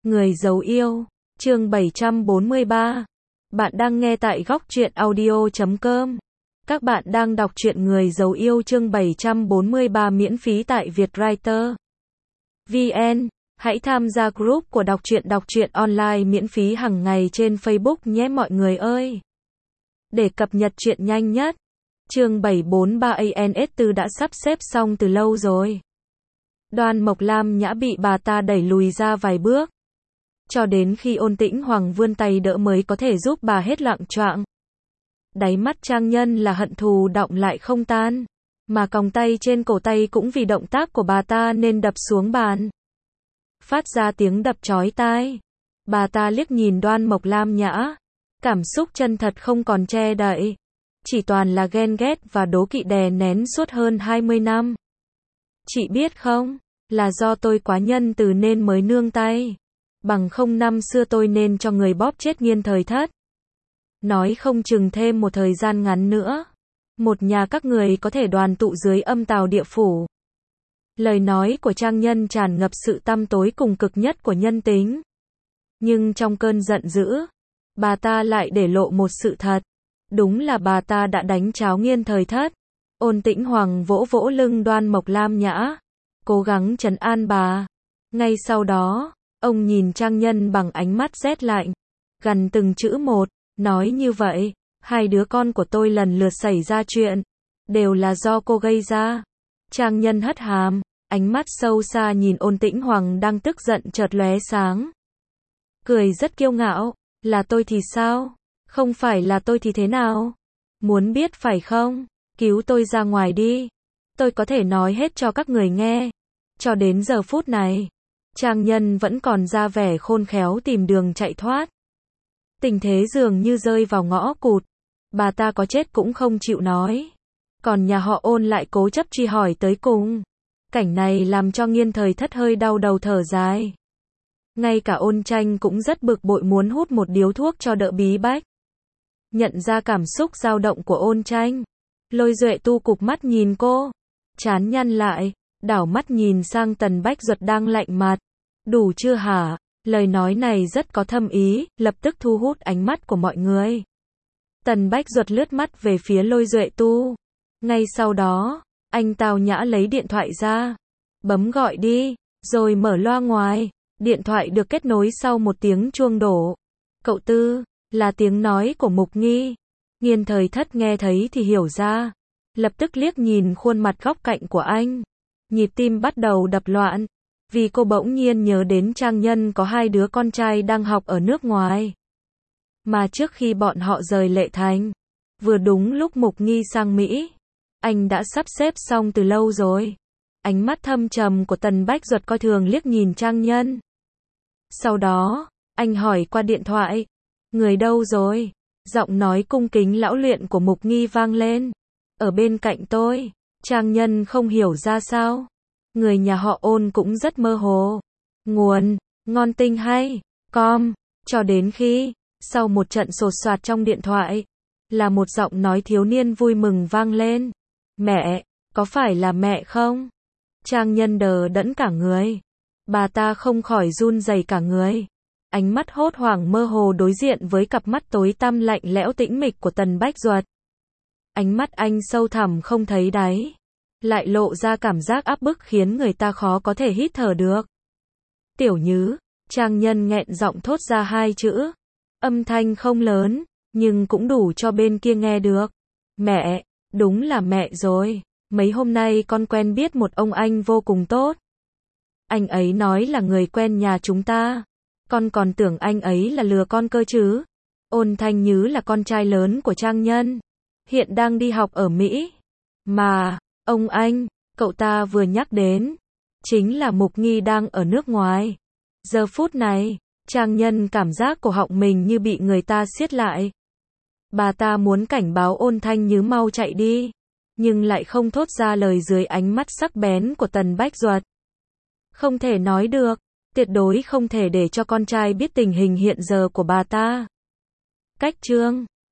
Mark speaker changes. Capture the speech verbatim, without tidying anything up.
Speaker 1: Người giấu yêu, chương bảy trăm bốn mươi ba. Bạn đang nghe tại góc truyện audio chấm com. Các bạn đang đọc truyện Người giấu yêu chương bảy trăm bốn mươi ba miễn phí tại Vietwriter vê en. Hãy tham gia group của đọc truyện đọc truyện online miễn phí hàng ngày trên Facebook nhé mọi người ơi. Để cập nhật truyện nhanh nhất, chương bảy trăm bốn mươi ba A N S bốn đã sắp xếp xong từ lâu rồi. Đoan Mộc Lam Nhã bị bà ta đẩy lùi ra vài bước. Cho đến khi Ôn Tĩnh Hoàng vươn tay đỡ mới có thể giúp bà hết loạng choạng. Đáy mắt Trang Nhân là hận thù đọng lại không tan, mà còng tay trên cổ tay cũng vì động tác của bà ta nên đập xuống bàn, phát ra tiếng đập chói tai. Bà ta liếc nhìn Đoan Mộc Lam Nhã, cảm xúc chân thật không còn che đậy, chỉ toàn là ghen ghét và đố kỵ đè nén suốt hơn hai mươi năm. Chị biết không, là do tôi quá nhân từ nên mới nương tay. Bằng không năm xưa tôi nên cho người bóp chết Nghiên Thời Thất. Nói không chừng thêm một thời gian ngắn nữa, một nhà các người có thể đoàn tụ dưới âm tào địa phủ. Lời nói của Trang Nhân tràn ngập sự tăm tối cùng cực nhất của nhân tính. Nhưng trong cơn giận dữ, bà ta lại để lộ một sự thật. Đúng là bà ta đã đánh tráo Nghiên Thời Thất. Ôn Tĩnh Hoàng vỗ vỗ lưng Đoan Mộc Lam Nhã, cố gắng trấn an bà. Ngay sau đó, ông nhìn Trang Nhân bằng ánh mắt rét lạnh, gằn từng chữ một, nói như vậy, hai đứa con của tôi lần lượt xảy ra chuyện, đều là do cô gây ra. Trang Nhân hất hàm, ánh mắt sâu xa nhìn Ôn Tĩnh Hoàng đang tức giận chợt lóe sáng. Cười rất kiêu ngạo, là tôi thì sao? Không phải là tôi thì thế nào? Muốn biết phải không? Cứu tôi ra ngoài đi. Tôi có thể nói hết cho các người nghe. Cho đến giờ phút này, Trang Nhân vẫn còn ra vẻ khôn khéo tìm đường chạy thoát. Tình thế dường như rơi vào ngõ cụt. Bà ta có chết cũng không chịu nói. Còn nhà họ Ôn lại cố chấp truy hỏi tới cùng. Cảnh này làm cho Nghiên Thời Thất hơi đau đầu thở dài. Ngay cả Ôn Tranh cũng rất bực bội muốn hút một điếu thuốc cho đỡ bí bách. Nhận ra cảm xúc dao động của Ôn Tranh, Lôi Duệ Tu cụp mắt nhìn cô, trán nhăn lại, đảo mắt nhìn sang Tần Bách Duật đang lạnh mặt. Đủ chưa hả? Lời nói này rất có thâm ý, lập tức thu hút ánh mắt của mọi người. Tần Bách Duật lướt mắt về phía Lôi Duệ Tu. Ngay sau đó, anh tao nhã lấy điện thoại ra, bấm gọi đi, rồi mở loa ngoài. Điện thoại được kết nối sau một tiếng chuông đổ. Cậu Tư, là tiếng nói của Mục Nghi. Nghiên Thời Thất nghe thấy thì hiểu ra, lập tức liếc nhìn khuôn mặt góc cạnh của anh. Nhịp tim bắt đầu đập loạn, vì cô bỗng nhiên nhớ đến Trang Nhân có hai đứa con trai đang học ở nước ngoài. Mà trước khi bọn họ rời Lệ Thành, vừa đúng lúc Mục Nghi sang Mỹ, anh đã sắp xếp xong từ lâu rồi. Ánh mắt thâm trầm của Tần Bách Duật coi thường liếc nhìn Trang Nhân. Sau đó, anh hỏi qua điện thoại, người đâu rồi? Giọng nói cung kính lão luyện của Mục Nghi vang lên. Ở bên cạnh tôi. Trang Nhân không hiểu ra sao. Người nhà họ Ôn cũng rất mơ hồ. Nguồn, ngon tinh hay, com. Cho đến khi, sau một trận sột soạt trong điện thoại, là một giọng nói thiếu niên vui mừng vang lên. Mẹ, có phải là mẹ không? Trang Nhân đờ đẫn cả người. Bà ta không khỏi run rẩy cả người. Ánh mắt hốt hoảng mơ hồ đối diện với cặp mắt tối tăm lạnh lẽo tĩnh mịch của Tần Bách Duật. Ánh mắt anh sâu thẳm không thấy đáy, lại lộ ra cảm giác áp bức khiến người ta khó có thể hít thở được. Tiểu Nhứ, Trang Nhân nghẹn giọng thốt ra hai chữ. Âm thanh không lớn, nhưng cũng đủ cho bên kia nghe được. Mẹ, đúng là mẹ rồi. Mấy hôm nay con quen biết một ông anh vô cùng tốt. Anh ấy nói là người quen nhà chúng ta. Con còn tưởng anh ấy là lừa con cơ chứ. Ôn Thanh Nhứ là con trai lớn của Trang Nhân, hiện đang đi học ở Mỹ. Mà, ông anh, cậu ta vừa nhắc đến, chính là Mục Nghi đang ở nước ngoài. Giờ phút này, Trang Nhân cảm giác cổ họng mình như bị người ta siết lại. Bà ta muốn cảnh báo Ôn Thanh Nhứ mau chạy đi, nhưng lại không thốt ra lời dưới ánh mắt sắc bén của Tần Bách Duật. Không thể nói được, tuyệt đối không thể để cho con trai biết tình hình hiện giờ của bà ta. Cách chương